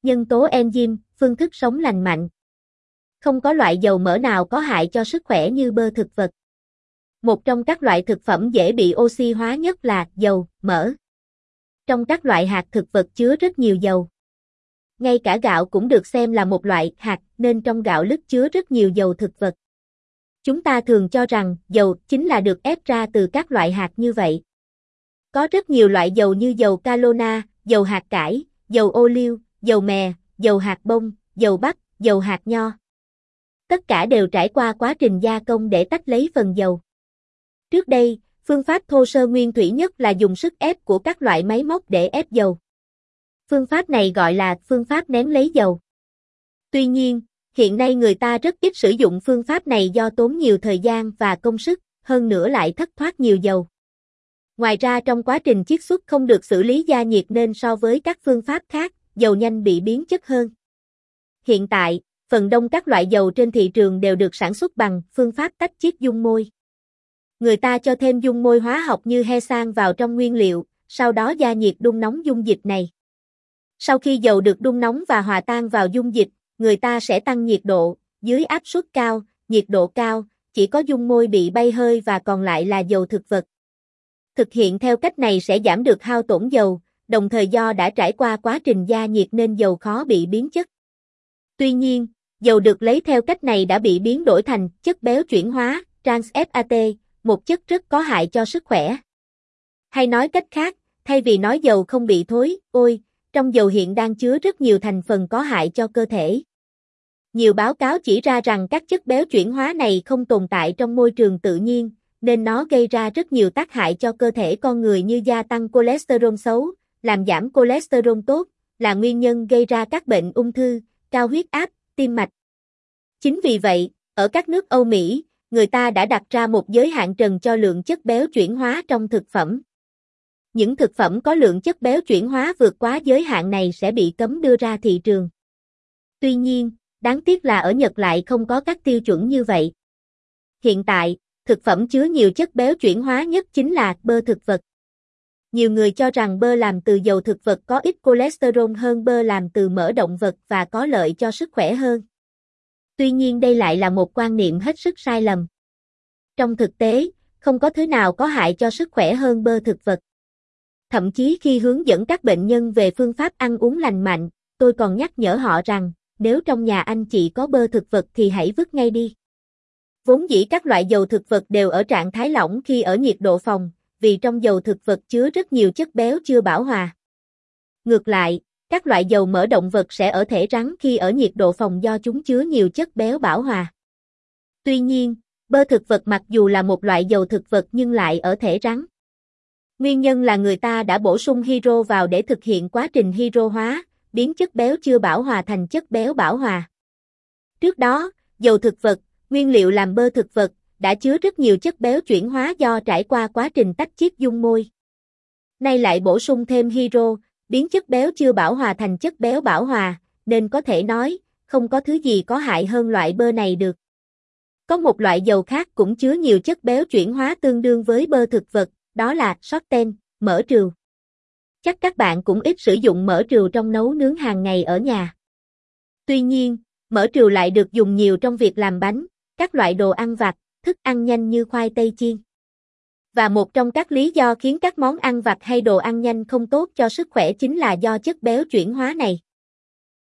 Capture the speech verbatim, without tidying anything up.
Nhân tố enzyme, phương thức sống lành mạnh. Không có loại dầu mỡ nào có hại cho sức khỏe như bơ thực vật. Một trong các loại thực phẩm dễ bị oxy hóa nhất là dầu, mỡ. Trong các loại hạt thực vật chứa rất nhiều dầu. Ngay cả gạo cũng được xem là một loại hạt, nên trong gạo lứt chứa rất nhiều dầu thực vật. Chúng ta thường cho rằng dầu chính là được ép ra từ các loại hạt như vậy. Có rất nhiều loại dầu như dầu canola, dầu hạt cải, dầu ô liu, dầu mè, dầu hạt bông, dầu bắp, dầu hạt nho. Tất cả đều trải qua quá trình gia công để tách lấy phần dầu. Trước đây, phương pháp thô sơ nguyên thủy nhất là dùng sức ép của các loại máy móc để ép dầu. Phương pháp này gọi là phương pháp nén lấy dầu. Tuy nhiên, hiện nay người ta rất ít sử dụng phương pháp này do tốn nhiều thời gian và công sức, hơn nữa lại thất thoát nhiều dầu. Ngoài ra trong quá trình chiết xuất không được xử lý gia nhiệt nên so với các phương pháp khác, dầu nhanh bị biến chất hơn. Hiện tại, phần đông các loại dầu trên thị trường đều được sản xuất bằng phương pháp tách chiết dung môi. Người ta cho thêm dung môi hóa học như hesan vào trong nguyên liệu, sau đó gia nhiệt đun nóng dung dịch này. Sau khi dầu được đun nóng và hòa tan vào dung dịch, người ta sẽ tăng nhiệt độ, dưới áp suất cao, nhiệt độ cao, chỉ có dung môi bị bay hơi và còn lại là dầu thực vật. Thực hiện theo cách này sẽ giảm được hao tổn dầu, đồng thời do đã trải qua quá trình gia nhiệt nên dầu khó bị biến chất. Tuy nhiên, dầu được lấy theo cách này đã bị biến đổi thành chất béo chuyển hóa, trans fat, một chất rất có hại cho sức khỏe. Hay nói cách khác, thay vì nói dầu không bị thối, ôi, trong dầu hiện đang chứa rất nhiều thành phần có hại cho cơ thể. Nhiều báo cáo chỉ ra rằng các chất béo chuyển hóa này không tồn tại trong môi trường tự nhiên, nên nó gây ra rất nhiều tác hại cho cơ thể con người như gia tăng cholesterol xấu, làm giảm cholesterol tốt, là nguyên nhân gây ra các bệnh ung thư, cao huyết áp, tim mạch. Chính vì vậy, ở các nước Âu Mỹ, người ta đã đặt ra một giới hạn trần cho lượng chất béo chuyển hóa trong thực phẩm. Những thực phẩm có lượng chất béo chuyển hóa vượt quá giới hạn này sẽ bị cấm đưa ra thị trường. Tuy nhiên, đáng tiếc là ở Nhật lại không có các tiêu chuẩn như vậy. Hiện tại, thực phẩm chứa nhiều chất béo chuyển hóa nhất chính là bơ thực vật. Nhiều người cho rằng bơ làm từ dầu thực vật có ít cholesterol hơn bơ làm từ mỡ động vật và có lợi cho sức khỏe hơn. Tuy nhiên đây lại là một quan niệm hết sức sai lầm. Trong thực tế, không có thứ nào có hại cho sức khỏe hơn bơ thực vật. Thậm chí khi hướng dẫn các bệnh nhân về phương pháp ăn uống lành mạnh, tôi còn nhắc nhở họ rằng, nếu trong nhà anh chị có bơ thực vật thì hãy vứt ngay đi. Vốn dĩ các loại dầu thực vật đều ở trạng thái lỏng khi ở nhiệt độ phòng, vì trong dầu thực vật chứa rất nhiều chất béo chưa bão hòa. Ngược lại, các loại dầu mỡ động vật sẽ ở thể rắn khi ở nhiệt độ phòng do chúng chứa nhiều chất béo bão hòa. Tuy nhiên, bơ thực vật mặc dù là một loại dầu thực vật nhưng lại ở thể rắn. Nguyên nhân là người ta đã bổ sung hydro vào để thực hiện quá trình hydro hóa, biến chất béo chưa bão hòa thành chất béo bão hòa. Trước đó, dầu thực vật, nguyên liệu làm bơ thực vật, đã chứa rất nhiều chất béo chuyển hóa do trải qua quá trình tách chiết dung môi. Nay lại bổ sung thêm hydro, biến chất béo chưa bão hòa thành chất béo bão hòa, nên có thể nói, không có thứ gì có hại hơn loại bơ này được. Có một loại dầu khác cũng chứa nhiều chất béo chuyển hóa tương đương với bơ thực vật, đó là sorten, mỡ trừu. Chắc các bạn cũng ít sử dụng mỡ trừu trong nấu nướng hàng ngày ở nhà. Tuy nhiên, mỡ trừu lại được dùng nhiều trong việc làm bánh, các loại đồ ăn vặt, thức ăn nhanh như khoai tây chiên. Và một trong các lý do khiến các món ăn vặt hay đồ ăn nhanh không tốt cho sức khỏe chính là do chất béo chuyển hóa này.